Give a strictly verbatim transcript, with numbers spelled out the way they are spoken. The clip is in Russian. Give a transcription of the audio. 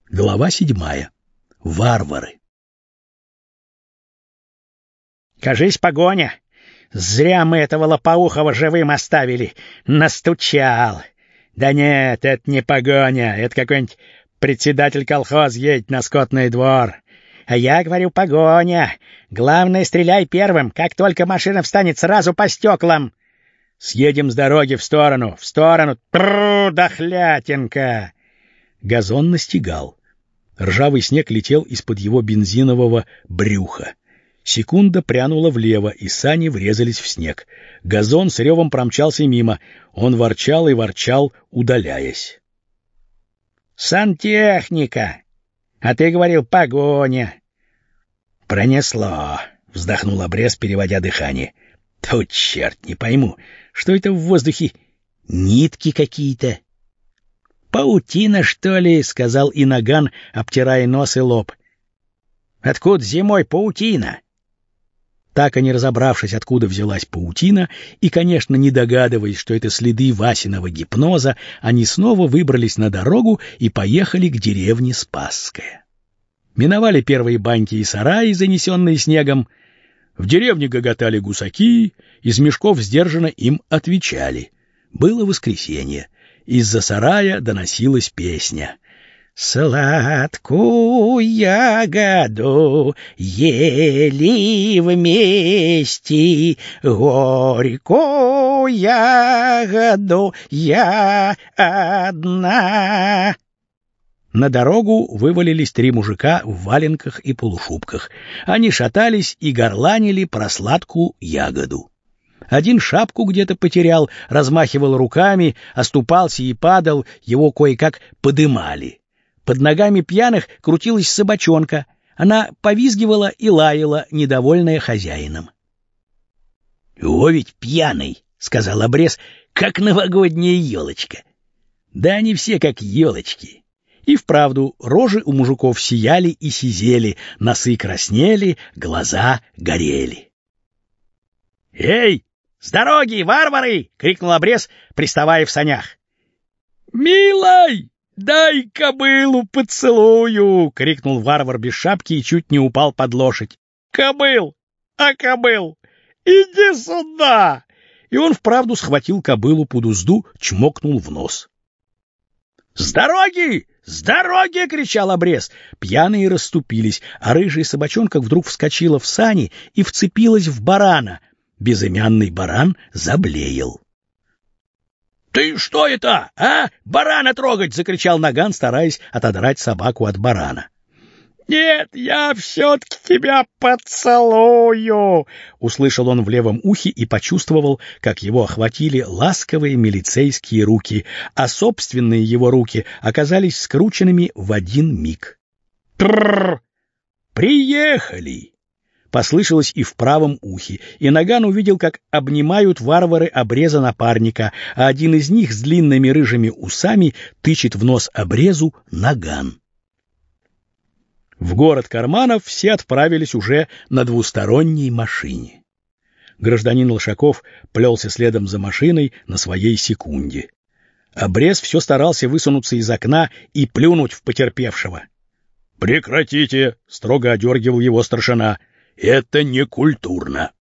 Глава седьмая. Варвары. «Кажись, погоня! Зря мы этого Лопоухова живым оставили! Настучал! Да нет, это не погоня, это какой-нибудь председатель колхоза едет на скотный двор. А я говорю, погоня! Главное, стреляй первым, как только машина встанет, сразу по стеклам! Съедем с дороги в сторону, в сторону! Тру, дохлятинка!» Газон настигал. Ржавый снег летел из-под его бензинового брюха. Секунда прянула влево, и сани врезались в снег. Газон с ревом промчался мимо. Он ворчал и ворчал, удаляясь. «Сантехника! А ты говорил, погоня!» «Пронесло!» — вздохнул обрез, переводя дыхание. «Тут черт, не пойму, что это в воздухе? Нитки какие-то?» «Паутина, что ли?» — сказал Инаган, обтирая нос и лоб. «Откуда зимой паутина?» Так и не разобравшись, откуда взялась паутина, и, конечно, не догадываясь, что это следы Васиного гипноза, они снова выбрались на дорогу и поехали к деревне Спасская. Миновали первые баньки и сараи, занесенные снегом. В деревне гоготали гусаки, из мешков сдержанно им отвечали. Было воскресенье. Из-за сарая доносилась песня. «Сладкую ягоду ели вместе, горькую ягоду я одна». На дорогу вывалились три мужика в валенках и полушубках. Они шатались и горланили про сладкую ягоду. Один шапку где-то потерял, размахивал руками, оступался и падал, его кое-как подымали. Под ногами пьяных крутилась собачонка. Она повизгивала и лаяла, недовольная хозяином. — О, ведь пьяный, — сказал обрез, — как новогодняя елочка. Да они все как елочки. И вправду рожи у мужиков сияли и сизели, носы краснели, глаза горели. — Эй, с дороги, варвары! — крикнул обрез, приставая в санях. — Милой! «Дай кобылу поцелую!» — крикнул варвар без шапки и чуть не упал под лошадь. «Кобыл! А кобыл! Иди сюда!» И он вправду схватил кобылу под узду, чмокнул в нос. «С дороги! С дороги!» — кричал обрез. Пьяные расступились, а рыжая собачонка вдруг вскочила в сани и вцепилась в барана. Безымянный баран заблеял. «Ты что это, а? Барана трогать!» — закричал Наган, стараясь отодрать собаку от барана. «Нет, я все-таки тебя поцелую!» — услышал он в левом ухе и почувствовал, как его охватили ласковые милицейские руки, а собственные его руки оказались скрученными в один миг. «Трррр! Приехали!» Послышалось и в правом ухе, и Наган увидел, как обнимают варвары обреза напарника, а один из них с длинными рыжими усами тычет в нос обрезу наган. В город Карманов все отправились уже на двусторонней машине. Гражданин Лошаков плелся следом за машиной на своей секунде. Обрез все старался высунуться из окна и плюнуть в потерпевшего. «Прекратите!» — строго одергивал его старшина. «Это некультурно».